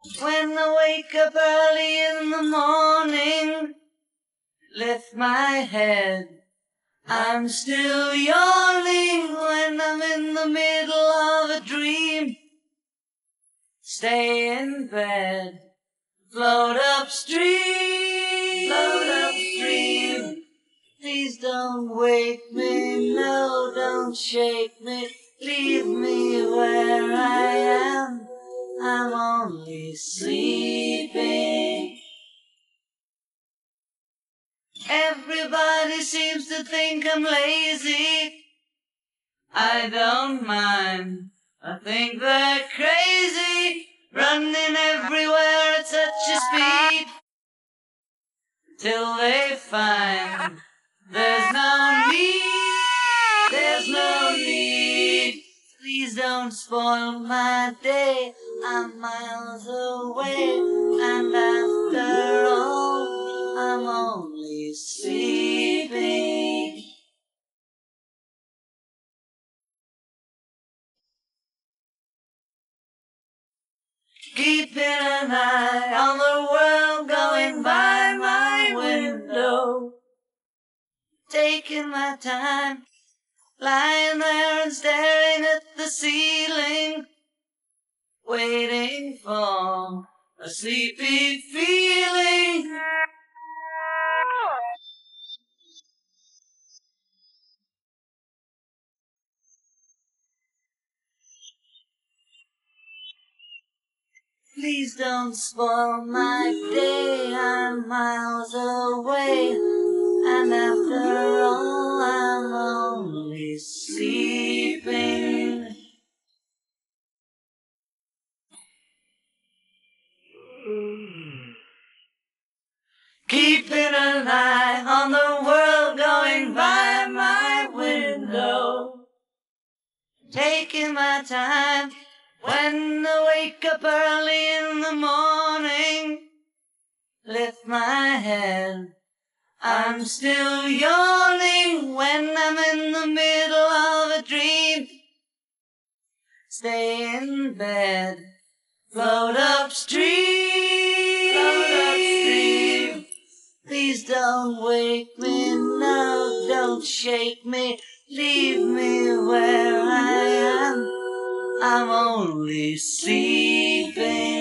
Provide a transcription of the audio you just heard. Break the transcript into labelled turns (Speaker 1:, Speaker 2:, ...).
Speaker 1: When I wake up early in the morning, lift my head, I'm still yawning. When I'm in the middle of a dream, stay in bed, float upstream, float upstream. Please don't wake me, no, don't shake me, leave me where I am, I'm only sleeping. Everybody seems to think I'm lazy, I don't mind, I think they're crazy, running everywhere at such a speed, till they find there's no need, there's no need. Please don't spoil my day, I'm miles away, and after all, I'm only sleeping. Keeping an eye on the world going by my window, taking my time, lying there and staring at the ceiling, waiting for a sleepy feeling. Please don't spoil my day, I'm miles away, and after all I'm only sleeping. Keeping an eye on the world going by my window, taking my time. When I wake up early in the morning, lift my head, I'm still yawning. When I'm in the middle of a dream, stay in bed, float upstream, float upstream. Please don't wake me, no, don't shake me, leave me where I am, I'm only sleeping.